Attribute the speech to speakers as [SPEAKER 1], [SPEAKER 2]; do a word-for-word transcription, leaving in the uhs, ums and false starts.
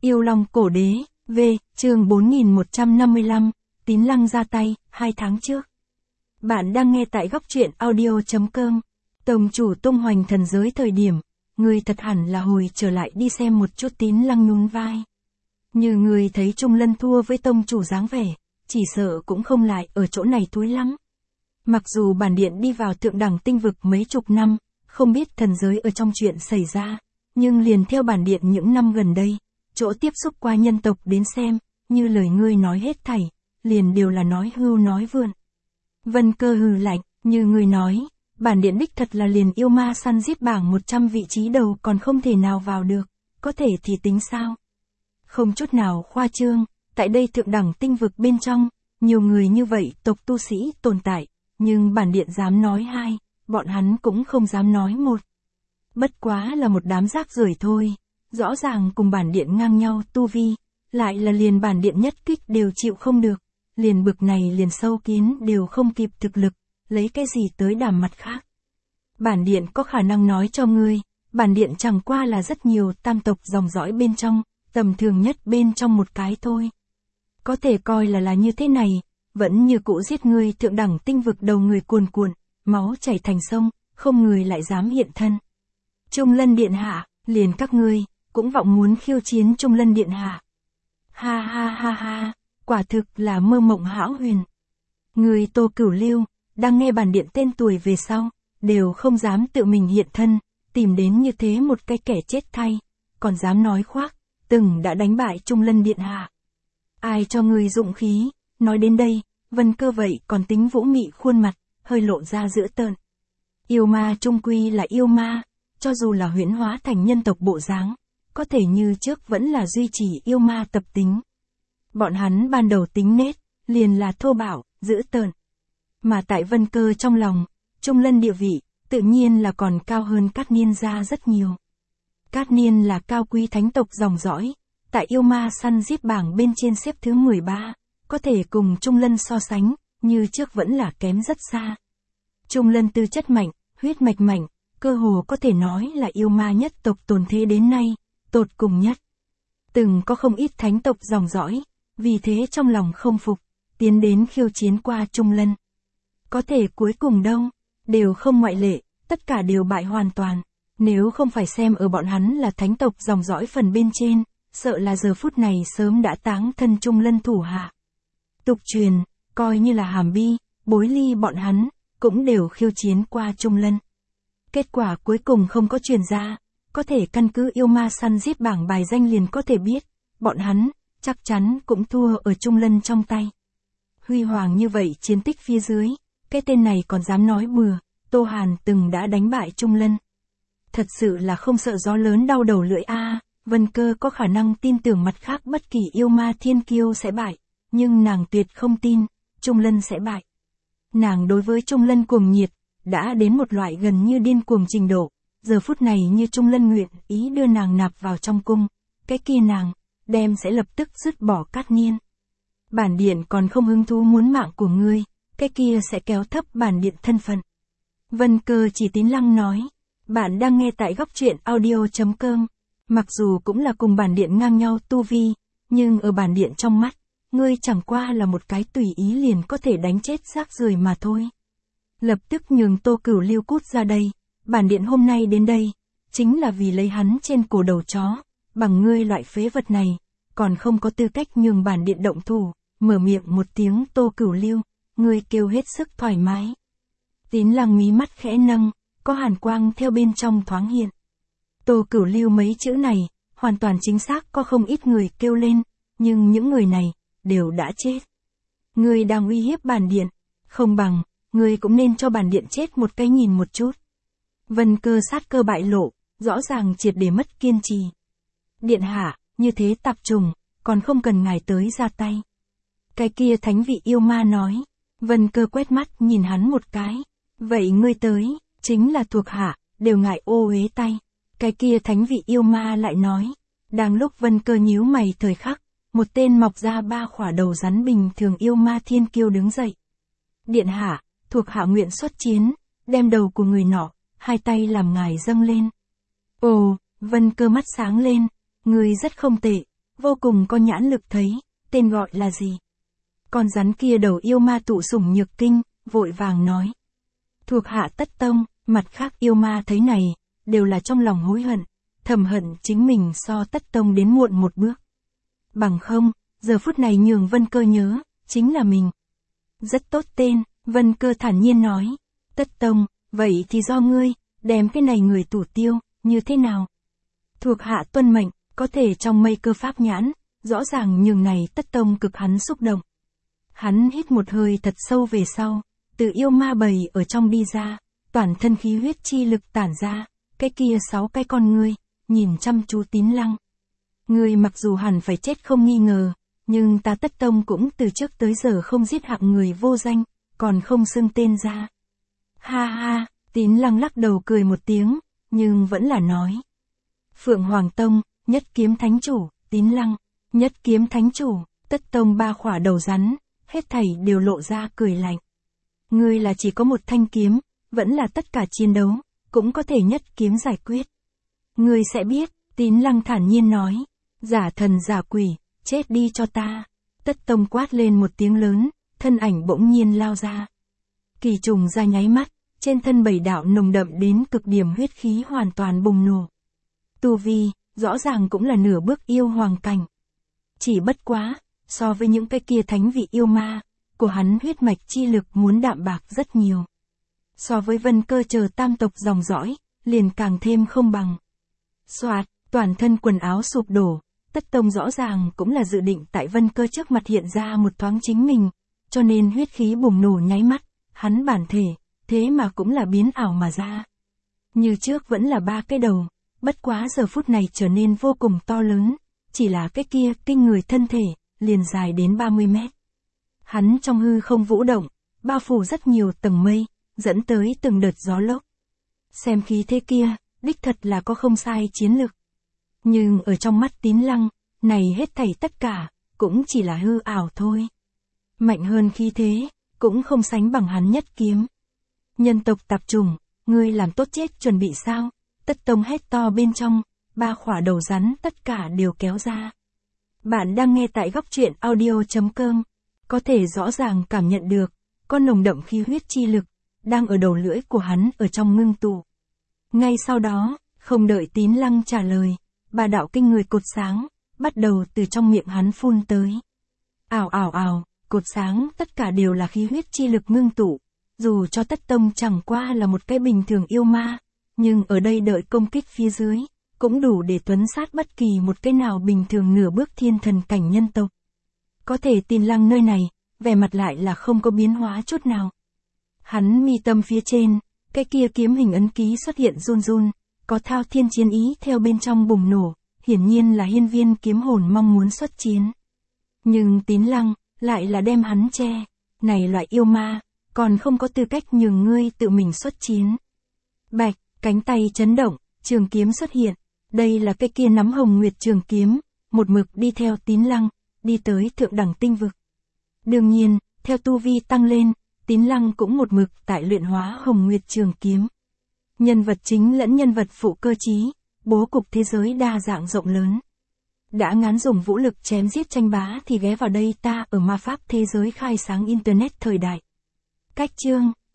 [SPEAKER 1] Yêu Long Cổ Đế, V, chương bốn nghìn một trăm năm mươi lăm, Tín Lăng ra tay, hai tháng trước. Bạn đang nghe tại góc truyện audio chấm com. Tông chủ tung hoành thần giới thời điểm, người thật hẳn là hồi trở lại đi xem một chút Tín Lăng nhún vai. Như người thấy Trung Lân thua với tông chủ dáng vẻ, chỉ sợ cũng không lại ở chỗ này thúi lắm. Mặc dù bản điện đi vào thượng đẳng tinh vực mấy chục năm, không biết thần giới ở trong chuyện xảy ra, nhưng liền theo bản điện những năm gần đây, chỗ tiếp xúc qua nhân tộc đến xem, như lời ngươi nói hết thảy, liền đều là nói hưu nói vượn. Vân Cơ hừ lạnh, như ngươi nói, bản điện đích thật là liền yêu ma săn giết bảng một trăm vị trí đầu còn không thể nào vào được, có thể thì tính sao? Không chút nào khoa trương, tại đây thượng đẳng tinh vực bên trong, nhiều người như vậy tộc tu sĩ tồn tại, nhưng bản điện dám nói hai, bọn hắn cũng không dám nói một. Bất quá là một đám rác rưởi thôi, rõ ràng cùng bản điện ngang nhau tu vi, lại là liền bản điện nhất kích đều chịu không được, liền bực này liền sâu kiến đều không kịp thực lực, lấy cái gì tới đảm mặt khác. Bản điện có khả năng nói cho ngươi, bản điện chẳng qua là rất nhiều tam tộc dòng dõi bên trong, tầm thường nhất bên trong một cái thôi. Có thể coi là là như thế này, vẫn như cũ giết ngươi thượng đẳng tinh vực đầu người cuồn cuộn, máu chảy thành sông, không người lại dám hiện thân. Trung Lân điện hạ, liền các ngươi, cũng vọng muốn khiêu chiến Trung Lân điện hạ. Ha ha ha ha, quả thực là mơ mộng hão huyền. Người Tô Cửu Lưu, đang nghe bản điện tên tuổi về sau, đều không dám tự mình hiện thân, tìm đến như thế một cái kẻ chết thay, còn dám nói khoác, từng đã đánh bại Trung Lân điện hạ. Ai cho người dụng khí, nói đến đây, Vân Cơ vậy còn tính vũ mị khuôn mặt, hơi lộ ra dữ tợn. Yêu ma trung quy là yêu ma, cho dù là huyễn hóa thành nhân tộc bộ dáng, có thể như trước vẫn là duy trì yêu ma tập tính. Bọn hắn ban đầu tính nết, liền là thô bạo, dữ tợn. Mà tại Vân Cơ trong lòng, Trung Lân địa vị, tự nhiên là còn cao hơn Cát Niên gia rất nhiều. Cát Niên là cao quý thánh tộc dòng dõi, tại yêu ma săn giết bảng bên trên xếp thứ mười ba, có thể cùng Trung Lân so sánh, như trước vẫn là kém rất xa. Trung Lân tư chất mạnh, huyết mạch mạnh, cơ hồ có thể nói là yêu ma nhất tộc tồn thế đến nay, tột cùng nhất. Từng có không ít thánh tộc dòng dõi, vì thế trong lòng không phục, tiến đến khiêu chiến qua Trung Lân. Có thể cuối cùng đâu, đều không ngoại lệ, tất cả đều bại hoàn toàn. Nếu không phải xem ở bọn hắn là thánh tộc dòng dõi phần bên trên, sợ là giờ phút này sớm đã táng thân Trung Lân thủ hạ. Tục truyền, coi như là Hàm Bi, Bối Ly bọn hắn, cũng đều khiêu chiến qua Trung Lân. Kết quả cuối cùng không có truyền ra, có thể căn cứ yêu ma săn giết bảng bài danh liền có thể biết, bọn hắn, chắc chắn cũng thua ở Trung Lân trong tay. Huy hoàng như vậy chiến tích phía dưới, cái tên này còn dám nói bừa, Tô Hàn từng đã đánh bại Trung Lân. Thật sự là không sợ gió lớn đau đầu lưỡi a. À, Vân Cơ có khả năng tin tưởng mặt khác bất kỳ yêu ma thiên kiêu sẽ bại, nhưng nàng tuyệt không tin, Trung Lân sẽ bại. Nàng đối với Trung Lân cuồng nhiệt, đã đến một loại gần như điên cuồng trình độ, giờ phút này như Trung Lân nguyện ý đưa nàng nạp vào trong cung, cái kia nàng, đem sẽ lập tức dứt bỏ Cát Niên. Bản điện còn không hứng thú muốn mạng của ngươi, cái kia sẽ kéo thấp bản điện thân phận. Vân Cơ chỉ Tín Lăng nói, bạn đang nghe tại góc truyện audio chấm com. Mặc dù cũng là cùng bản điện ngang nhau tu vi, nhưng ở bản điện trong mắt, ngươi chẳng qua là một cái tùy ý liền có thể đánh chết rác rưởi mà thôi. Lập tức nhường Tô Cửu Lưu cút ra đây, bản điện hôm nay đến đây, chính là vì lấy hắn trên cổ đầu chó, bằng ngươi loại phế vật này, còn không có tư cách nhường bản điện động thủ, mở miệng một tiếng Tô Cửu Lưu, ngươi kêu hết sức thoải mái. Tín Lăng mí mắt khẽ nâng, có hàn quang theo bên trong thoáng hiện. Tô Cửu Lưu mấy chữ này, hoàn toàn chính xác có không ít người kêu lên, nhưng những người này, đều đã chết. Ngươi đang uy hiếp bản điện, không bằng, ngươi cũng nên cho bản điện chết một cái nhìn một chút. Vân Cơ sát cơ bại lộ, rõ ràng triệt để mất kiên trì. Điện hạ, như thế tạp trùng, còn không cần ngài tới ra tay. Cái kia thánh vị yêu ma nói, Vân Cơ quét mắt nhìn hắn một cái, vậy ngươi tới, chính là thuộc hạ, đều ngại ô uế tay. Cái kia thánh vị yêu ma lại nói, đang lúc Vân Cơ nhíu mày thời khắc, một tên mọc ra ba khỏa đầu rắn bình thường yêu ma thiên kiêu đứng dậy. Điện hạ, thuộc hạ nguyện xuất chiến, đem đầu của người nọ, hai tay làm ngài dâng lên. Ồ, Vân Cơ mắt sáng lên, người rất không tệ, vô cùng có nhãn lực thấy, tên gọi là gì. Con rắn kia đầu yêu ma tụ sủng nhược kinh, vội vàng nói. Thuộc hạ Tất Tông, mặt khác yêu ma thấy này, đều là trong lòng hối hận, thầm hận chính mình so Tất Tông đến muộn một bước. Bằng không, giờ phút này nhường Vân Cơ nhớ, chính là mình. Rất tốt tên, Vân Cơ thản nhiên nói. Tất Tông, vậy thì do ngươi, đem cái này người tủ tiêu, như thế nào? Thuộc hạ tuân mệnh, có thể trong mây cơ pháp nhãn, rõ ràng nhường này Tất Tông cực hắn xúc động. Hắn hít một hơi thật sâu về sau, từ yêu ma bầy ở trong đi ra, toàn thân khí huyết chi lực tản ra, cái kia sáu cái con ngươi, nhìn chăm chú Tín Lăng. Ngươi mặc dù hẳn phải chết không nghi ngờ, nhưng ta Tất Tông cũng từ trước tới giờ không giết hạng người vô danh, còn không xưng tên ra. Ha ha, Tín Lăng lắc đầu cười một tiếng, nhưng vẫn là nói. Phượng Hoàng Tông, Nhất Kiếm Thánh Chủ, Tín Lăng, Nhất Kiếm Thánh Chủ, Tất Tông ba khỏa đầu rắn, hết thảy đều lộ ra cười lạnh. Ngươi là chỉ có một thanh kiếm, vẫn là tất cả chiến đấu, cũng có thể nhất kiếm giải quyết. Ngươi sẽ biết, Tín Lăng thản nhiên nói, giả thần giả quỷ, chết đi cho ta. Tất Tông quát lên một tiếng lớn, thân ảnh bỗng nhiên lao ra. Kỳ trùng ra nháy mắt, trên thân bảy đạo nồng đậm đến cực điểm huyết khí hoàn toàn bùng nổ. Tu vi, rõ ràng cũng là nửa bước yêu hoàng cảnh. Chỉ bất quá, so với những cái kia thánh vị yêu ma, của hắn huyết mạch chi lực muốn đạm bạc rất nhiều. So với Vân Cơ chờ tam tộc dòng dõi, liền càng thêm không bằng. Soạt, toàn thân quần áo sụp đổ, Tất Tông rõ ràng cũng là dự định tại Vân Cơ trước mặt hiện ra một thoáng chính mình, cho nên huyết khí bùng nổ nháy mắt, hắn bản thể, thế mà cũng là biến ảo mà ra. Như trước vẫn là ba cái đầu, bất quá giờ phút này trở nên vô cùng to lớn, chỉ là cái kia kinh người thân thể, liền dài đến ba mươi mét. Hắn trong hư không vũ động, bao phủ rất nhiều tầng mây, dẫn tới từng đợt gió lốc. Xem khí thế kia, đích thật là có không sai chiến lực. Nhưng ở trong mắt Tín Lăng, này hết thảy tất cả, cũng chỉ là hư ảo thôi. Mạnh hơn khí thế, cũng không sánh bằng hắn nhất kiếm. Nhân tộc tạp trùng, ngươi làm tốt chết chuẩn bị sao? Tất Tông hét to bên trong, ba khỏa đầu rắn tất cả đều kéo ra. Bạn đang nghe tại góc truyện audio chấm com, có thể rõ ràng cảm nhận được, con nồng đậm khí huyết chi lực, đang ở đầu lưỡi của hắn ở trong ngưng tụ. Ngay sau đó, không đợi Tín Lăng trả lời, ba đạo kinh người cột sáng, bắt đầu từ trong miệng hắn phun tới. Ảo ảo ảo, cột sáng tất cả đều là khí huyết chi lực ngưng tụ, dù cho Tất Tông chẳng qua là một cái bình thường yêu ma, nhưng ở đây đợi công kích phía dưới, cũng đủ để tuấn sát bất kỳ một cái nào bình thường nửa bước thiên thần cảnh nhân tộc. Có thể Tín Lăng nơi này, vẻ mặt lại là không có biến hóa chút nào. Hắn mi tâm phía trên, cái kia kiếm hình ấn ký xuất hiện run run, có thao thiên chiến ý theo bên trong bùng nổ, hiển nhiên là hiên viên kiếm hồn mong muốn xuất chiến. Nhưng Tín Lăng, lại là đem hắn che, này loại yêu ma, còn không có tư cách nhường ngươi tự mình xuất chiến. Bạch, cánh tay chấn động, trường kiếm xuất hiện, đây là cái kia nắm hồng nguyệt trường kiếm, một mực đi theo Tín Lăng, đi tới thượng đẳng tinh vực. Đương nhiên, theo tu vi tăng lên, Tín Lăng cũng một mực tại luyện hóa hồng nguyệt trường kiếm. Nhân vật chính lẫn nhân vật phụ cơ trí, bố cục thế giới đa dạng rộng lớn. Đã ngán dùng vũ lực chém giết tranh bá thì ghé vào đây ta ở ma pháp thế giới khai sáng internet thời đại. Cách chương